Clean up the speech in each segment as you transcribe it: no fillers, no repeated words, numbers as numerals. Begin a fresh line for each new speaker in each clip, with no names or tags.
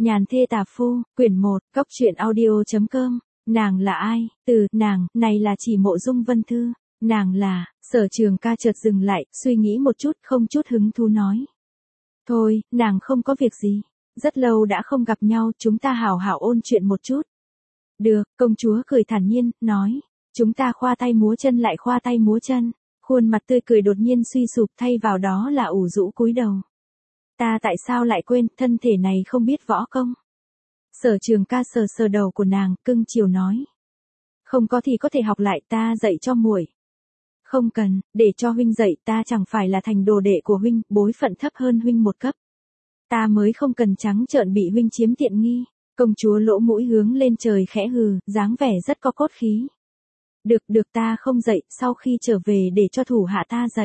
Nhàn thê tà phu, quyển 1, cóc truyện audio.com, nàng là ai? Từ, nàng, này là chỉ Mộ Dung Vân Thư, nàng là, Sở Trường Ca chợt dừng lại, suy nghĩ một chút, không chút hứng thú nói. Thôi, nàng không có việc gì, rất lâu đã không gặp nhau, chúng ta hảo hảo ôn chuyện một chút. Được, công chúa cười thản nhiên, nói, chúng ta khoa tay múa chân lại khoa tay múa chân, khuôn mặt tươi cười đột nhiên suy sụp thay vào đó là ủ rũ cúi đầu. Ta tại sao lại quên, thân thể này không biết võ công. Sở Trường Ca sờ sờ đầu của nàng, cưng chiều nói. Không có thì có thể học lại, ta dạy cho muội. Không cần, để cho huynh dạy, ta chẳng phải là thành đồ đệ của huynh, bối phận thấp hơn huynh một cấp. Ta mới không cần trắng trợn bị huynh chiếm tiện nghi. Công chúa lỗ mũi hướng lên trời khẽ hừ, dáng vẻ rất có cốt khí. Được ta không dạy, sau khi trở về để cho thủ hạ ta dạy.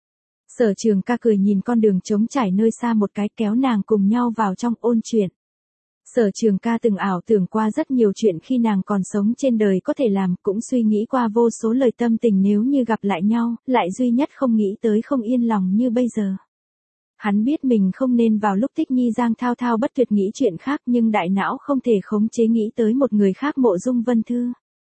Sở Trường Ca cười nhìn con đường trống trải nơi xa một cái, kéo nàng cùng nhau vào trong ôn chuyện. Sở Trường Ca từng ảo tưởng qua rất nhiều chuyện khi nàng còn sống trên đời có thể làm, cũng suy nghĩ qua vô số lời tâm tình nếu như gặp lại nhau, lại duy nhất không nghĩ tới không yên lòng như bây giờ. Hắn biết mình không nên vào lúc Tích Nhi Giang thao thao bất tuyệt nghĩ chuyện khác, nhưng đại não không thể khống chế nghĩ tới một người khác, Mộ Dung Vân Thư.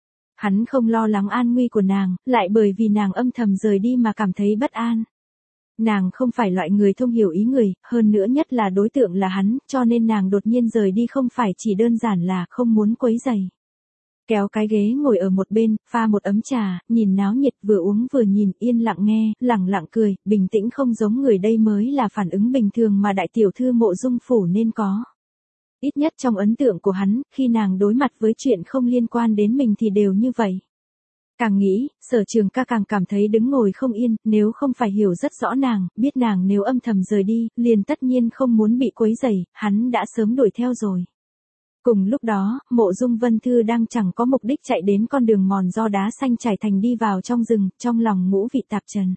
Hắn không lo lắng an nguy của nàng, lại bởi vì nàng âm thầm rời đi mà cảm thấy bất an. Nàng không phải loại người thông hiểu ý người, hơn nữa nhất là đối tượng là hắn, cho nên nàng đột nhiên rời đi không phải chỉ đơn giản là không muốn quấy rầy. Kéo cái ghế ngồi ở một bên, pha một ấm trà, nhìn náo nhiệt, vừa uống vừa nhìn, yên lặng nghe, lẳng lặng cười, bình tĩnh không giống người, đây mới là phản ứng bình thường mà đại tiểu thư Mộ Dung phủ nên có. Ít nhất trong ấn tượng của hắn, khi nàng đối mặt với chuyện không liên quan đến mình thì đều như vậy. Càng nghĩ, Sở Trường Ca càng cảm thấy đứng ngồi không yên, nếu không phải hiểu rất rõ nàng, biết nàng nếu âm thầm rời đi, liền tất nhiên không muốn bị quấy rầy, hắn đã sớm đuổi theo rồi. Cùng lúc đó, Mộ Dung Vân Thư đang chẳng có mục đích chạy đến con đường mòn do đá xanh trải thành đi vào trong rừng, trong lòng ngũ vị tạp trần.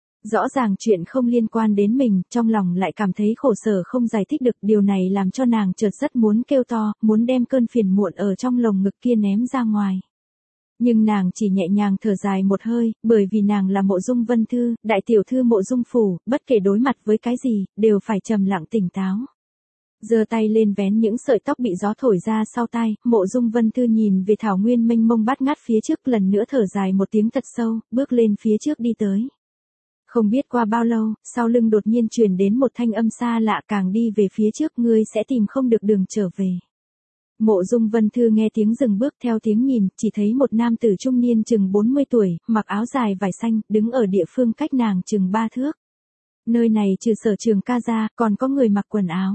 Rõ ràng chuyện không liên quan đến mình, trong lòng lại cảm thấy khổ sở không giải thích được, điều này làm cho nàng chợt rất muốn kêu to, muốn đem cơn phiền muộn ở trong lồng ngực kia ném ra ngoài. Nhưng nàng chỉ nhẹ nhàng thở dài một hơi, bởi vì nàng là Mộ Dung Vân Thư, đại tiểu thư Mộ Dung phủ, bất kể đối mặt với cái gì, đều phải trầm lặng tỉnh táo. Giơ tay lên vén những sợi tóc bị gió thổi ra sau tai, Mộ Dung Vân Thư nhìn về thảo nguyên mênh mông bát ngát phía trước, lần nữa thở dài một tiếng thật sâu, bước lên phía trước đi tới. Không biết qua bao lâu, sau lưng đột nhiên truyền đến một thanh âm xa lạ, càng đi về phía trước ngươi sẽ tìm không được đường trở về. Mộ Dung Vân Thư nghe tiếng dừng bước, theo tiếng nhìn, chỉ thấy một nam tử trung niên chừng 40 tuổi, mặc áo dài vải xanh, đứng ở địa phương cách nàng chừng 3 thước. Nơi này trừ Sở Trường Ca ra, còn có người mặc quần áo.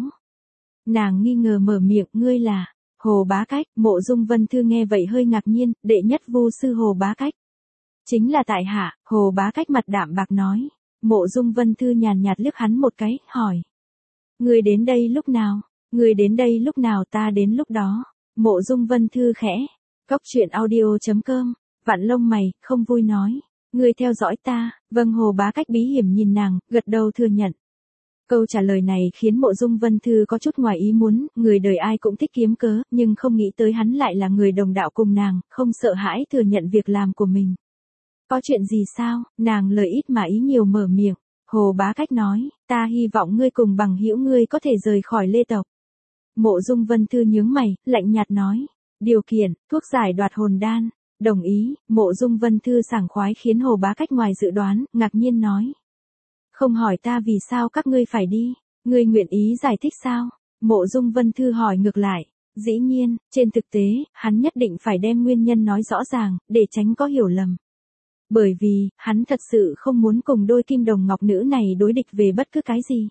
Nàng nghi ngờ mở miệng, ngươi là Hồ Bá Cách. Mộ Dung Vân Thư nghe vậy hơi ngạc nhiên, đệ nhất vu sư Hồ Bá Cách. Chính là tại hạ. Hồ Bá Cách mặt đạm bạc nói. Mộ Dung Vân Thư nhàn nhạt liếc hắn một cái, hỏi. Ngươi đến đây lúc nào? Ngươi đến đây lúc nào, ta đến lúc đó. Mộ Dung Vân Thư khẽ. Cóc truyện audio.com, vặn lông mày, không vui nói. Ngươi theo dõi ta. Vâng. Hồ Bá Cách bí hiểm nhìn nàng, gật đầu thừa nhận. Câu trả lời này khiến Mộ Dung Vân Thư có chút ngoài ý muốn, người đời ai cũng thích kiếm cớ, nhưng không nghĩ tới hắn lại là người đồng đạo cùng nàng, không sợ hãi thừa nhận việc làm của mình. Có chuyện gì sao? Nàng lời ít mà ý nhiều mở miệng. Hồ Bá Cách nói, ta hy vọng ngươi cùng bằng hữu ngươi có thể rời khỏi Lê tộc. Mộ Dung Vân Thư nhướng mày, lạnh nhạt nói, điều kiện, thuốc giải đoạt hồn đan. Đồng ý. Mộ Dung Vân Thư sảng khoái khiến Hồ Bá Cách ngoài dự đoán, ngạc nhiên nói. Không hỏi ta vì sao các ngươi phải đi, ngươi nguyện ý giải thích sao? Mộ Dung Vân Thư hỏi ngược lại. Dĩ nhiên, trên thực tế, hắn nhất định phải đem nguyên nhân nói rõ ràng, để tránh có hiểu lầm. Bởi vì, hắn thật sự không muốn cùng đôi kim đồng ngọc nữ này đối địch về bất cứ cái gì.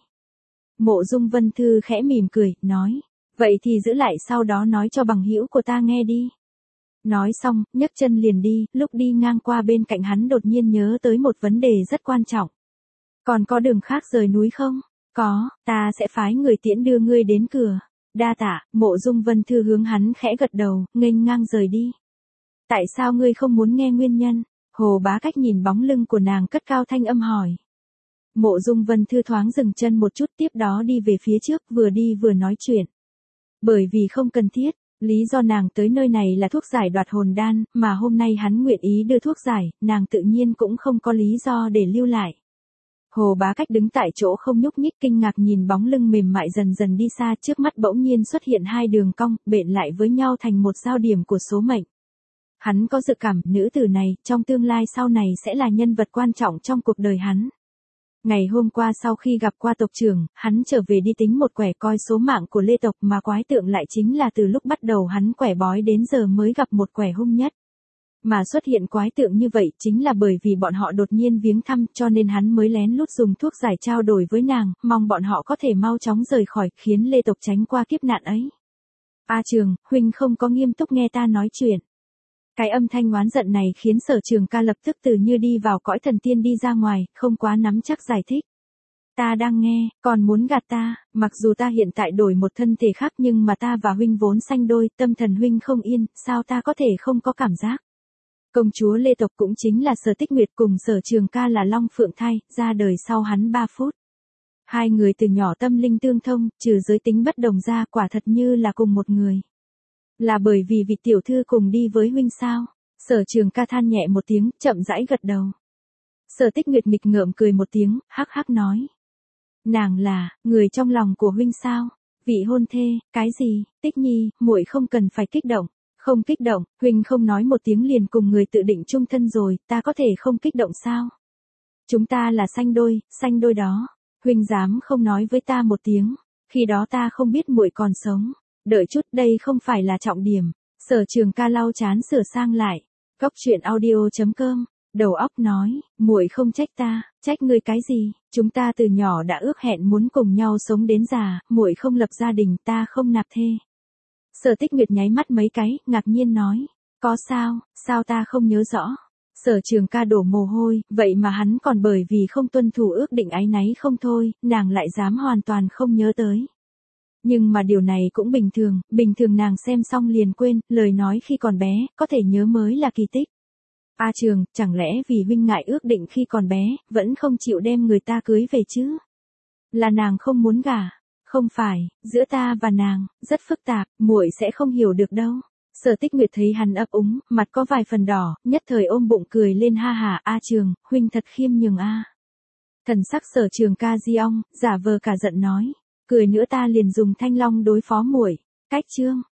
Mộ Dung Vân Thư khẽ mỉm cười, nói. Vậy thì giữ lại sau đó nói cho bằng hữu của ta nghe đi. Nói xong, nhấc chân liền đi, lúc đi ngang qua bên cạnh hắn đột nhiên nhớ tới một vấn đề rất quan trọng. Còn có đường khác rời núi không? Có, ta sẽ phái người tiễn đưa ngươi đến cửa. Đa tạ. Mộ Dung Vân Thư hướng hắn khẽ gật đầu, nghênh ngang rời đi. Tại sao ngươi không muốn nghe nguyên nhân? Hồ Bá Cách nhìn bóng lưng của nàng cất cao thanh âm hỏi. Mộ Dung Vân Thư thoáng dừng chân một chút, tiếp đó đi về phía trước, vừa đi vừa nói chuyện. Bởi vì không cần thiết, lý do nàng tới nơi này là thuốc giải đoạt hồn đan, mà hôm nay hắn nguyện ý đưa thuốc giải, nàng tự nhiên cũng không có lý do để lưu lại. Hồ Bá Cách đứng tại chỗ không nhúc nhích, kinh ngạc nhìn bóng lưng mềm mại dần dần đi xa, trước mắt bỗng nhiên xuất hiện hai đường cong, bện lại với nhau thành một giao điểm của số mệnh. Hắn có dự cảm, nữ tử này, trong tương lai sau này sẽ là nhân vật quan trọng trong cuộc đời hắn. Ngày hôm qua sau khi gặp qua tộc trưởng, hắn trở về đi tính một quẻ coi số mạng của Lê tộc, mà quái tượng lại chính là từ lúc bắt đầu hắn quẻ bói đến giờ mới gặp một quẻ hung nhất. Mà xuất hiện quái tượng như vậy chính là bởi vì bọn họ đột nhiên viếng thăm, cho nên hắn mới lén lút dùng thuốc giải trao đổi với nàng, mong bọn họ có thể mau chóng rời khỏi, khiến Lê tộc tránh qua kiếp nạn ấy. A Trường, huynh không có nghiêm túc nghe ta nói chuyện. Cái âm thanh oán giận này khiến Sở Trường Ca lập tức từ như đi vào cõi thần tiên đi ra ngoài, không quá nắm chắc giải thích. Ta đang nghe, còn muốn gạt ta, mặc dù ta hiện tại đổi một thân thể khác nhưng mà ta và huynh vốn sanh đôi, tâm thần huynh không yên, sao ta có thể không có cảm giác. Công chúa Lê tộc cũng chính là Sở Tích Nguyệt cùng Sở Trường Ca là long phượng thai, ra đời sau hắn 3 phút. Hai người từ nhỏ tâm linh tương thông, trừ giới tính bất đồng ra, quả thật như là cùng một người. Là bởi vì vị tiểu thư cùng đi với huynh sao? Sở Trường Ca than nhẹ một tiếng, chậm rãi gật đầu. Sở Tích Nguyệt nghịch ngợm cười một tiếng, hắc hắc nói. Nàng là, người trong lòng của huynh sao? Vị hôn thê, cái gì? Tích Nhi, muội không cần phải kích động. Không kích động, huynh không nói một tiếng liền cùng người tự định chung thân rồi, ta có thể không kích động sao? Chúng ta là sanh đôi đó. Huynh dám không nói với ta một tiếng, khi đó ta không biết muội còn sống. Đợi chút, đây không phải là trọng điểm. Sở Trường Ca lau chán sửa sang lại. Góc truyện audio.com, đầu óc nói, muội không trách ta, trách ngươi cái gì? Chúng ta từ nhỏ đã ước hẹn muốn cùng nhau sống đến già, muội không lập gia đình, ta không nạp thê. Sở Tích Nguyệt nháy mắt mấy cái, ngạc nhiên nói, có sao ta không nhớ rõ. Sở Trường Ca đổ mồ hôi, vậy mà hắn còn bởi vì không tuân thủ ước định áy náy không thôi, nàng lại dám hoàn toàn không nhớ tới. Nhưng mà điều này cũng bình thường nàng xem xong liền quên, lời nói khi còn bé, có thể nhớ mới là kỳ tích. A Trường, chẳng lẽ vì huynh ngại ước định khi còn bé, vẫn không chịu đem người ta cưới về chứ? Là nàng không muốn gả? Không phải, giữa ta và nàng, rất phức tạp, muội sẽ không hiểu được đâu. Sở Tích Nguyệt thấy hắn ấp úng, mặt có vài phần đỏ, nhất thời ôm bụng cười lên ha hà, A Trường, huynh thật khiêm nhường a. Thần sắc Sở Trường Ca di ong, giả vờ cả giận nói, cười nữa ta liền dùng thanh long đối phó muội. Cách chương